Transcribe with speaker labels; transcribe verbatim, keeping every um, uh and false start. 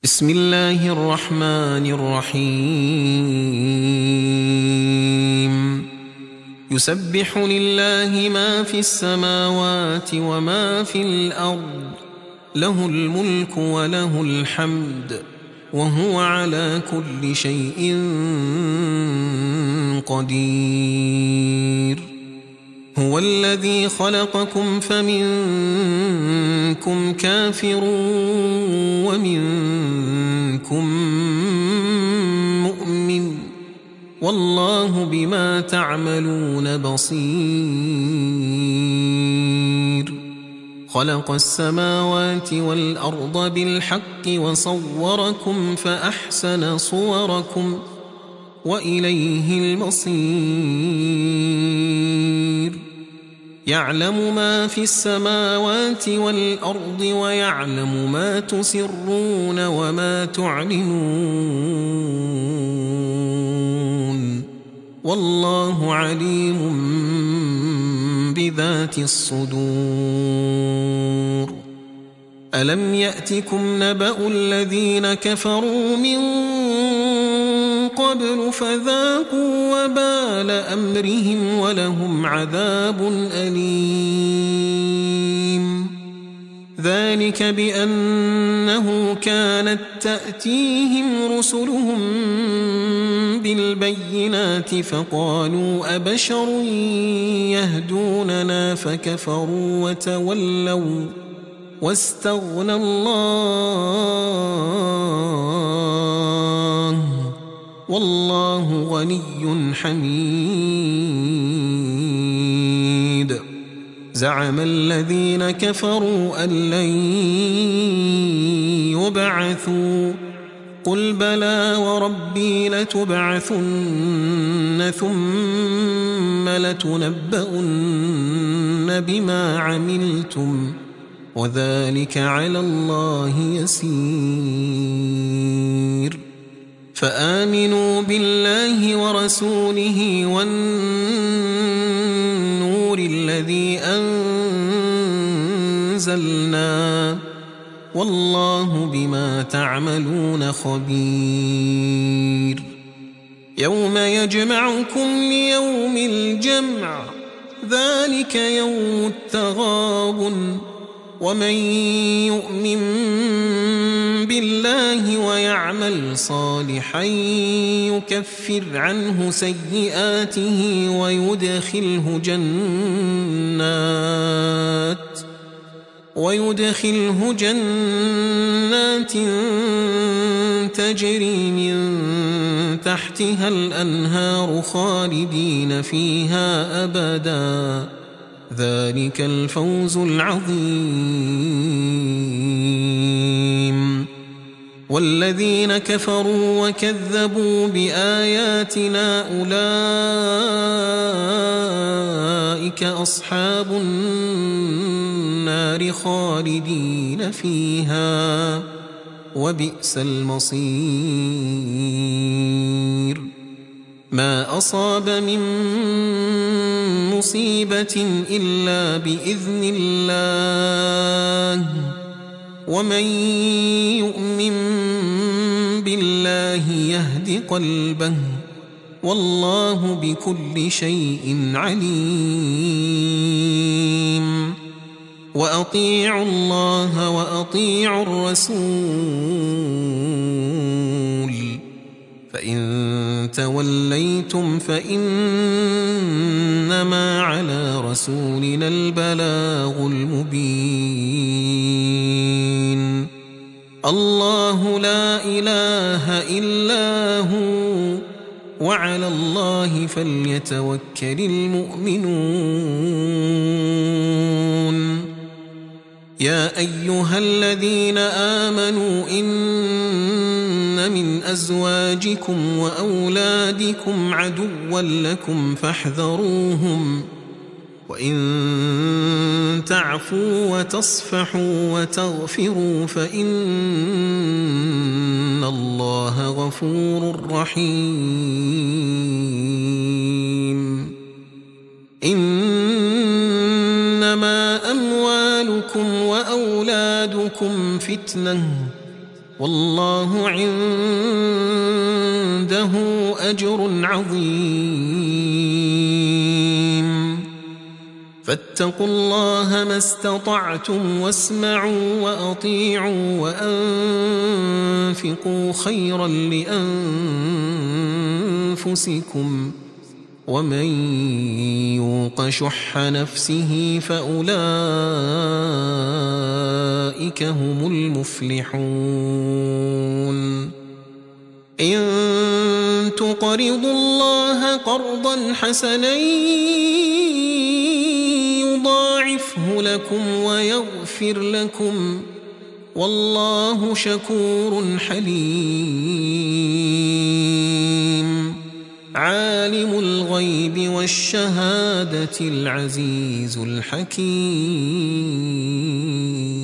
Speaker 1: بسم الله الرحمن الرحيم يسبح لله ما في السماوات وما في الأرض له الملك وله الحمد وهو على كل شيء قدير هو الذي خلقكم فمنكم كافر ومنكم مؤمن والله بما تعملون بصير خلق السماوات والأرض بالحق وصوركم فأحسن صوركم وإليه المصير يعلم ما في السماوات والأرض ويعلم ما تسرون وما تعلنون والله عليم بذات الصدور ألم يأتكم نبأ الذين كفروا من قبل فذاقوا وبال أمرهم ولهم عذاب أليم ذلك بأنه كانت تأتيهم رسلهم بالبينات فقالوا أبشر يهدوننا فكفروا وتولوا واستغنى الله والله غني حميد زعم الذين كفروا أن لن يبعثوا قل بلى وربي لتبعثن ثم لتنبؤن بما عملتم وذلك على الله يسير فآمنوا بالله ورسوله والنور الذي أنزلنا والله بما تعملون خبير يوم يجمعكم ليوم الجمع ذلك يوم التغابن ومن يؤمن بالله ويعمل صالحا يكفر عنه سيئاته ويدخله جنات ويدخله جنات تجري من تحتها الأنهار خالدين فيها أبدا ذلك الفوز العظيم والذين كفروا وكذبوا بآياتنا أولئك أصحاب النار خالدين فيها وبئس المصير ما أصاب من مصيبة إلا بإذن الله ومن يؤمن بالله يهد قلبه والله بكل شيء عليم وأطيعوا الله وأطيعوا الرسول فإن توليتم فإنما على رسولنا البلاغ المبين الله لا إله إلا هو وعلى الله فليتوكل المؤمنون يا أيها الذين آمنوا إن من أزواجكم وأولادكم عدوا لكم فاحذروهم وإن تعفوا وتصفحوا وتغفروا فإن الله غفور رحيم إنما أموالكم وأولادكم فتنة والله عنده أجر عظيم فاتقوا الله ما استطعتم واسمعوا وأطيعوا وأنفقوا خيرا لأنفسكم ومن يوق شح نفسه فأولئك هم المفلحون إن تقرضوا الله قرضا حسنا يضاعفه لكم ويغفر لكم والله شكور حليم عالم الغيب والشهادة العزيز الحكيم.